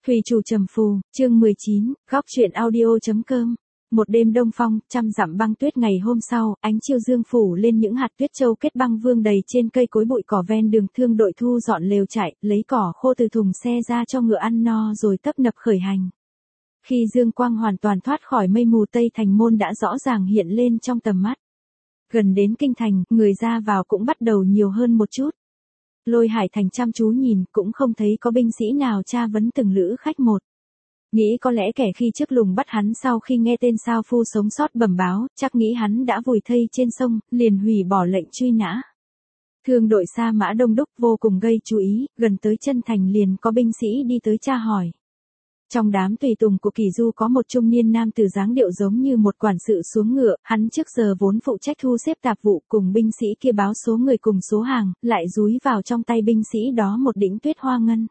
Thủy chủ trầm phù, chương 19, góc truyện audio.com. Một đêm đông phong, trăm dặm băng tuyết ngày hôm sau, ánh chiều dương phủ lên những hạt tuyết châu kết băng vương đầy trên cây cối bụi cỏ ven đường. Thương đội thu dọn lều trại, lấy cỏ khô từ thùng xe ra cho ngựa ăn no rồi tấp nập khởi hành. Khi dương quang hoàn toàn thoát khỏi mây mù, Tây Thành môn đã rõ ràng hiện lên trong tầm mắt. Gần đến kinh thành, người ra vào cũng bắt đầu nhiều hơn một chút. Lôi Hải Thành chăm chú nhìn, cũng không thấy có binh sĩ nào tra vấn từng lữ khách một. Nghĩ có lẽ kẻ khi trước lùng bắt hắn sau khi nghe tên sao phu sống sót bẩm báo, chắc nghĩ hắn đã vùi thây trên sông, liền hủy bỏ lệnh truy nã. Thương đội Sa Mã đông đúc vô cùng gây chú ý, gần tới chân thành liền có binh sĩ đi tới tra hỏi. Trong đám tùy tùng của Kỳ Du có một trung niên nam tử dáng điệu giống như một quản sự xuống ngựa, hắn trước giờ vốn phụ trách thu xếp tạp vụ, cùng binh sĩ kia báo số người cùng số hàng, lại dúi vào trong tay binh sĩ đó một đĩnh tuyết hoa ngân.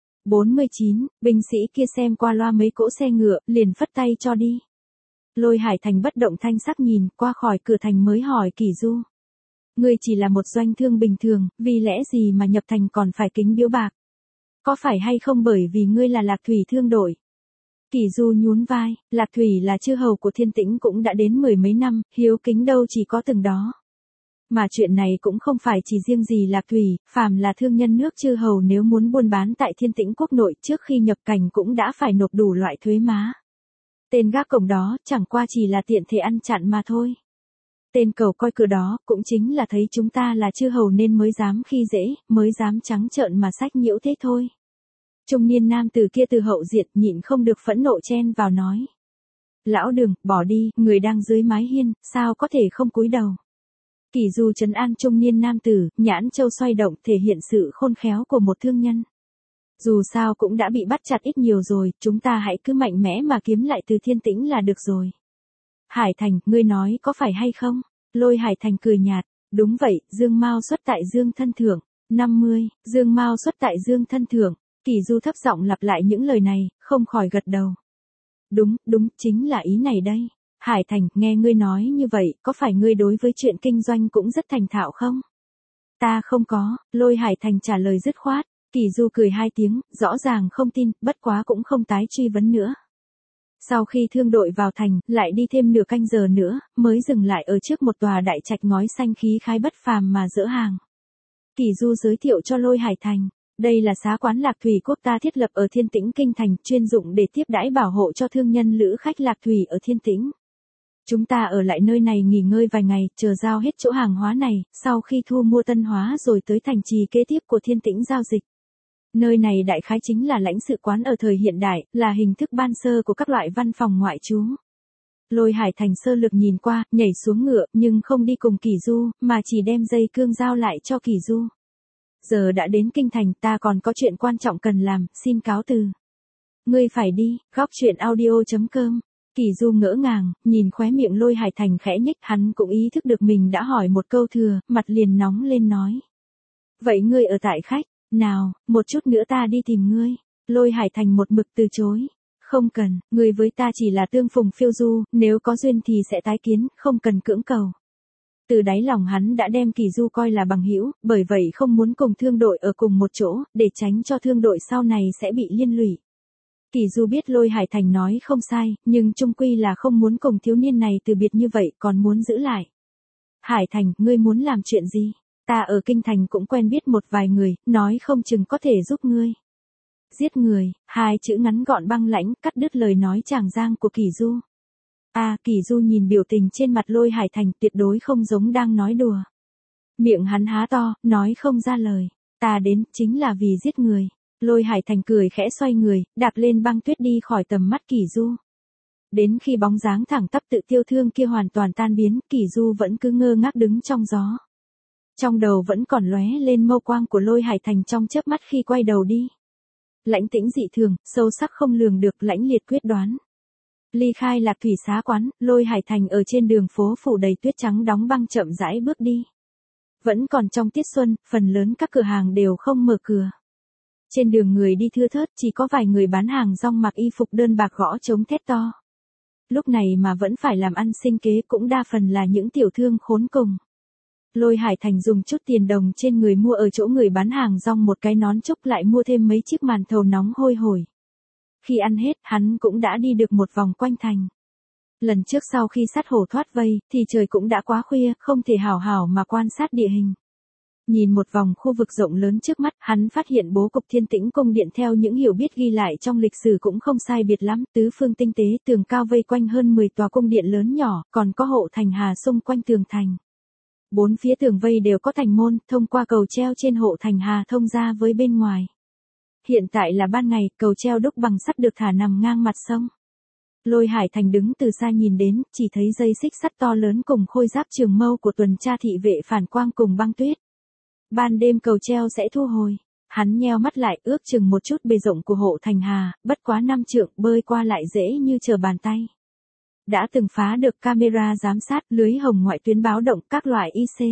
49, binh sĩ kia xem qua loa mấy cỗ xe ngựa, liền phất tay cho đi. Lôi Hải Thành bất động thanh sắc nhìn qua khỏi cửa thành mới hỏi Kỳ Du. Ngươi chỉ là một doanh thương bình thường, vì lẽ gì mà nhập thành còn phải kính biếu bạc? Có phải hay không bởi vì ngươi là Lạc Thủy thương đội? Kỳ Du nhún vai, Lạc Thủy là chư hầu của Thiên Tĩnh cũng đã đến mười mấy năm, hiếu kính đâu chỉ có từng đó. Mà chuyện này cũng không phải chỉ riêng gì Lạc Thủy, phàm là thương nhân nước chư hầu nếu muốn buôn bán tại Thiên Tĩnh quốc nội trước khi nhập cảnh cũng đã phải nộp đủ loại thuế má. Tên gác cổng đó chẳng qua chỉ là tiện thể ăn chặn mà thôi. Tên cầu coi cửa đó cũng chính là thấy chúng ta là chư hầu nên mới dám khi dễ, mới dám trắng trợn mà sách nhiễu thế thôi. Trung niên nam từ kia từ hậu diện nhịn không được phẫn nộ chen vào nói. Lão Đường, bỏ đi, người đang dưới mái hiên, sao có thể không cúi đầu. Kỳ Du trấn an trung niên nam tử, nhãn châu xoay động thể hiện sự khôn khéo của một thương nhân. Dù sao cũng đã bị bắt chặt ít nhiều rồi, chúng ta hãy cứ mạnh mẽ mà kiếm lại từ Thiên Tĩnh là được rồi. Hải Thành, ngươi nói có phải hay không? Lôi Hải Thành cười nhạt, đúng vậy, Dương Mao xuất tại Dương thân thưởng. 50, Dương Mao xuất tại Dương thân thưởng. Kỳ Du thấp giọng lặp lại những lời này, không khỏi gật đầu. Đúng, chính là ý này đây. Hải Thành, nghe ngươi nói như vậy, có phải ngươi đối với chuyện kinh doanh cũng rất thành thạo không? Ta không có, Lôi Hải Thành trả lời dứt khoát. Kỳ Du cười hai tiếng, rõ ràng không tin, bất quá cũng không tái truy vấn nữa. Sau khi thương đội vào thành, lại đi thêm nửa canh giờ nữa, mới dừng lại ở trước một tòa đại trạch ngói xanh khí khái bất phàm mà dỡ hàng. Kỳ Du giới thiệu cho Lôi Hải Thành, đây là xá quán Lạc Thủy quốc ta thiết lập ở Thiên Tĩnh kinh thành, chuyên dụng để tiếp đãi bảo hộ cho thương nhân lữ khách Lạc Thủy ở Thiên Tĩnh. Chúng ta ở lại nơi này nghỉ ngơi vài ngày, chờ giao hết chỗ hàng hóa này, sau khi thu mua tân hóa rồi tới thành trì kế tiếp của Thiên Tĩnh giao dịch. Nơi này đại khái chính là lãnh sự quán ở thời hiện đại, là hình thức ban sơ của các loại văn phòng ngoại trú. Lôi Hải Thành sơ lược nhìn qua, nhảy xuống ngựa, nhưng không đi cùng Kỳ Du, mà chỉ đem dây cương giao lại cho Kỳ Du. Giờ đã đến kinh thành, ta còn có chuyện quan trọng cần làm, xin cáo từ. Ngươi phải đi, góc truyện audio.com. Kỳ Du ngỡ ngàng, nhìn khóe miệng Lôi Hải Thành khẽ nhếch, hắn cũng ý thức được mình đã hỏi một câu thừa, mặt liền nóng lên nói. Vậy ngươi ở tại khách, nào, một chút nữa ta đi tìm ngươi. Lôi Hải Thành một mực từ chối. Không cần, ngươi với ta chỉ là tương phùng phiêu du, nếu có duyên thì sẽ tái kiến, không cần cưỡng cầu. Từ đáy lòng hắn đã đem Kỳ Du coi là bằng hữu, bởi vậy không muốn cùng thương đội ở cùng một chỗ, để tránh cho thương đội sau này sẽ bị liên lụy. Kỳ Du biết Lôi Hải Thành nói không sai, nhưng chung quy là không muốn cùng thiếu niên này từ biệt như vậy, còn muốn giữ lại. Hải Thành, ngươi muốn làm chuyện gì? Ta ở kinh thành cũng quen biết một vài người, nói không chừng có thể giúp ngươi. Giết người, hai chữ ngắn gọn băng lãnh, cắt đứt lời nói tràng giang của Kỳ Du. Kỳ Du nhìn biểu tình trên mặt Lôi Hải Thành tuyệt đối không giống đang nói đùa. Miệng hắn há to, nói không ra lời. Ta đến, chính là vì giết người. Lôi Hải Thành cười khẽ xoay người, đạp lên băng tuyết đi khỏi tầm mắt Kỳ Du. Đến khi bóng dáng thẳng tắp tự tiêu thương kia hoàn toàn tan biến, Kỳ Du vẫn cứ ngơ ngác đứng trong gió. Trong đầu vẫn còn lóe lên mâu quang của Lôi Hải Thành trong chớp mắt khi quay đầu đi. Lãnh tĩnh dị thường, sâu sắc không lường được, lãnh liệt quyết đoán. Ly khai Lạc Thủy xá quán, Lôi Hải Thành ở trên đường phố phủ đầy tuyết trắng đóng băng chậm rãi bước đi. Vẫn còn trong tiết xuân, phần lớn các cửa hàng đều không mở cửa. Trên đường người đi thưa thớt, chỉ có vài người bán hàng rong mặc y phục đơn bạc gõ trống thét to. Lúc này mà vẫn phải làm ăn sinh kế cũng đa phần là những tiểu thương khốn cùng. Lôi Hải Thành dùng chút tiền đồng trên người mua ở chỗ người bán hàng rong một cái nón trúc, lại mua thêm mấy chiếc màn thầu nóng hôi hổi. khi ăn hết, hắn cũng đã đi được một vòng quanh thành. Lần trước sau khi sát hổ thoát vây, thì trời cũng đã quá khuya, không thể hảo hảo mà quan sát địa hình. Nhìn một vòng khu vực rộng lớn trước mắt, hắn phát hiện bố cục Thiên Tĩnh cung điện theo những hiểu biết ghi lại trong lịch sử cũng không sai biệt lắm, tứ phương tinh tế, tường cao vây quanh hơn 10 tòa cung điện lớn nhỏ, còn có hộ thành hà xung quanh tường thành. Bốn phía tường vây đều có thành môn, thông qua cầu treo trên hộ thành hà thông ra với bên ngoài. Hiện tại là ban ngày, cầu treo đúc bằng sắt được thả nằm ngang mặt sông. Lôi Hải Thành đứng từ xa nhìn đến, chỉ thấy dây xích sắt to lớn cùng khôi giáp trường mâu của tuần tra thị vệ phản quang cùng băng tuyết. Ban đêm cầu treo sẽ thu hồi. Hắn nheo mắt lại, ước chừng một chút bề rộng của hộ thành hà, bất quá 5 trượng, bơi qua lại dễ như trở bàn tay. Đã từng phá được camera giám sát, lưới hồng ngoại tuyến báo động, các loại IC.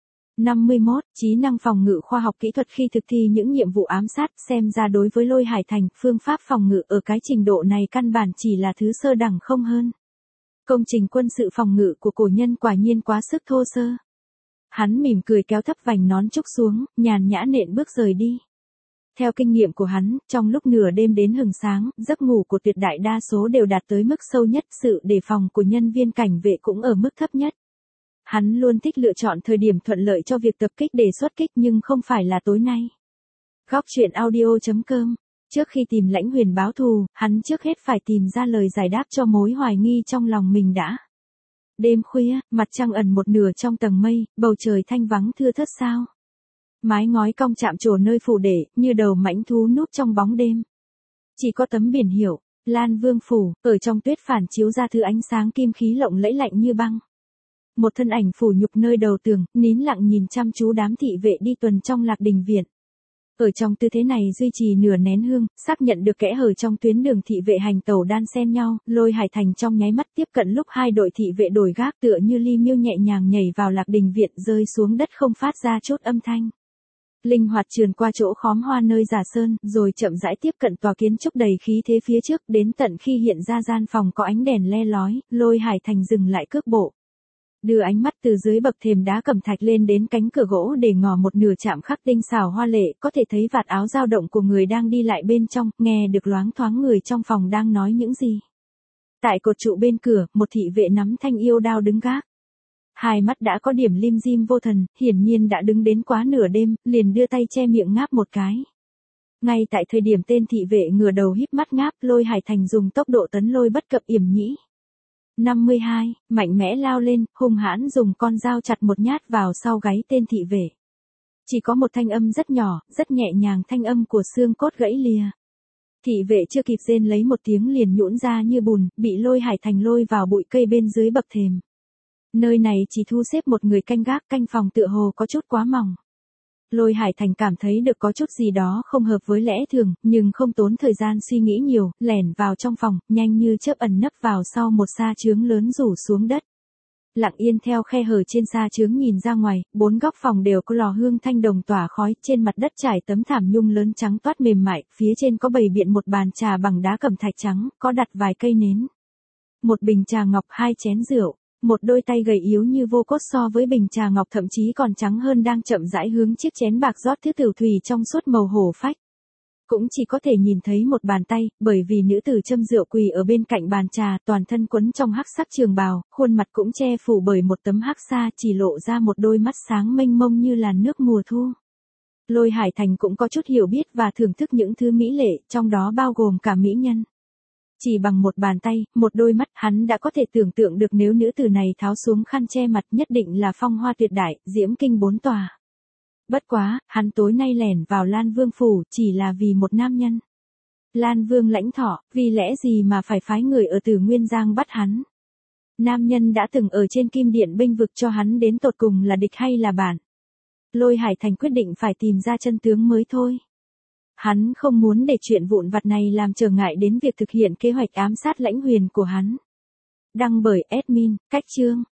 51. Trí năng phòng ngự khoa học kỹ thuật khi thực thi những nhiệm vụ ám sát, xem ra đối với Lôi Hải Thành, phương pháp phòng ngự ở cái trình độ này căn bản chỉ là thứ sơ đẳng không hơn. Công trình quân sự phòng ngự của cổ nhân quả nhiên quá sức thô sơ. Hắn mỉm cười kéo thấp vành nón trúc xuống, nhàn nhã nện bước rời đi. Theo kinh nghiệm của hắn, trong lúc nửa đêm đến hừng sáng, giấc ngủ của tuyệt đại đa số đều đạt tới mức sâu nhất, sự đề phòng của nhân viên cảnh vệ cũng ở mức thấp nhất. Hắn luôn thích lựa chọn thời điểm thuận lợi cho việc tập kích để xuất kích nhưng không phải là tối nay. Góc truyện audio.com. Trước khi tìm Lãnh Huyền báo thù, hắn trước hết phải tìm ra lời giải đáp cho mối hoài nghi trong lòng mình đã. Đêm khuya, mặt trăng ẩn một nửa trong tầng mây, bầu trời thanh vắng thưa thớt sao. Mái ngói cong chạm trổ nơi phủ để, như đầu mãnh thú núp trong bóng đêm. Chỉ có tấm biển hiệu, Lan Vương Phủ, ở trong tuyết phản chiếu ra thứ ánh sáng kim khí lộng lẫy lạnh như băng. Một thân ảnh phủ nhục nơi đầu tường, nín lặng nhìn chăm chú đám thị vệ đi tuần trong Lạc Đình viện. Ở trong tư thế này duy trì nửa nén hương, xác nhận được kẽ hở trong tuyến đường thị vệ hành tẩu đan xen nhau, Lôi Hải Thành trong nháy mắt tiếp cận lúc hai đội thị vệ đổi gác tựa như ly miêu nhẹ nhàng nhảy vào Lạc Đình viện rơi xuống đất không phát ra chút âm thanh. Linh hoạt trườn qua chỗ khóm hoa nơi giả sơn, rồi chậm rãi tiếp cận tòa kiến trúc đầy khí thế phía trước, đến tận khi hiện ra gian phòng có ánh đèn le lói, Lôi Hải Thành dừng lại cước bộ. Đưa ánh mắt từ dưới bậc thềm đá cẩm thạch lên đến cánh cửa gỗ để ngỏ một nửa chạm khắc tinh xảo hoa lệ, có thể thấy vạt áo dao động của người đang đi lại bên trong, nghe được loáng thoáng người trong phòng đang nói những gì. Tại cột trụ bên cửa, một thị vệ nắm thanh yêu đao đứng gác. Hai mắt đã có điểm lim dim vô thần, hiển nhiên đã đứng đến quá nửa đêm, liền đưa tay che miệng ngáp một cái. Ngay tại thời điểm tên thị vệ ngửa đầu híp mắt ngáp, Lôi Hải Thành dùng tốc độ tấn lôi bất cập yểm nhĩ. 52, mạnh mẽ lao lên, hung hãn dùng con dao chặt một nhát vào sau gáy tên thị vệ. Chỉ có một thanh âm rất nhỏ, rất nhẹ nhàng, thanh âm của xương cốt gãy lìa. Thị vệ chưa kịp rên lấy một tiếng liền nhũn ra như bùn, bị Lôi Hải Thành lôi vào bụi cây bên dưới bậc thềm. Nơi này chỉ thu xếp một người canh gác, canh phòng tựa hồ có chút quá mỏng. Lôi Hải Thành cảm thấy được có chút gì đó không hợp với lẽ thường, nhưng không tốn thời gian suy nghĩ nhiều, lẻn vào trong phòng, nhanh như chớp ẩn nấp vào sau một sa chướng lớn rủ xuống đất. Lặng yên theo khe hở trên sa chướng nhìn ra ngoài, bốn góc phòng đều có lò hương thanh đồng tỏa khói, trên mặt đất trải tấm thảm nhung lớn trắng toát mềm mại, phía trên có bày biện một bàn trà bằng đá cẩm thạch trắng, có đặt vài cây nến. Một bình trà ngọc, hai chén rượu. Một đôi tay gầy yếu như vô cốt so với bình trà ngọc thậm chí còn trắng hơn đang chậm rãi hướng chiếc chén bạc rót thứ tiểu thủy trong suốt màu hổ phách. Cũng chỉ có thể nhìn thấy một bàn tay, bởi vì nữ tử châm rượu quỳ ở bên cạnh bàn trà, toàn thân quấn trong hắc sắc trường bào, khuôn mặt cũng che phủ bởi một tấm hắc sa, chỉ lộ ra một đôi mắt sáng mênh mông như làn nước mùa thu. Lôi Hải Thành cũng có chút hiểu biết và thưởng thức những thứ mỹ lệ, trong đó bao gồm cả mỹ nhân. Chỉ bằng một bàn tay, một đôi mắt, hắn đã có thể tưởng tượng được nếu nữ tử này tháo xuống khăn che mặt nhất định là phong hoa tuyệt đại, diễm kinh bốn tòa. Bất quá, hắn tối nay lẻn vào Lan Vương Phủ chỉ là vì một nam nhân. Lan Vương Lãnh Thọ, vì lẽ gì mà phải phái người ở Tử Nguyên Giang bắt hắn? Nam nhân đã từng ở trên Kim Điện bênh vực cho hắn đến tột cùng là địch hay là bạn? Lôi Hải Thành quyết định phải tìm ra chân tướng mới thôi. Hắn không muốn để chuyện vụn vặt này làm trở ngại đến việc thực hiện kế hoạch ám sát Lãnh Huyền của hắn. Đăng bởi admin, Cách Chương.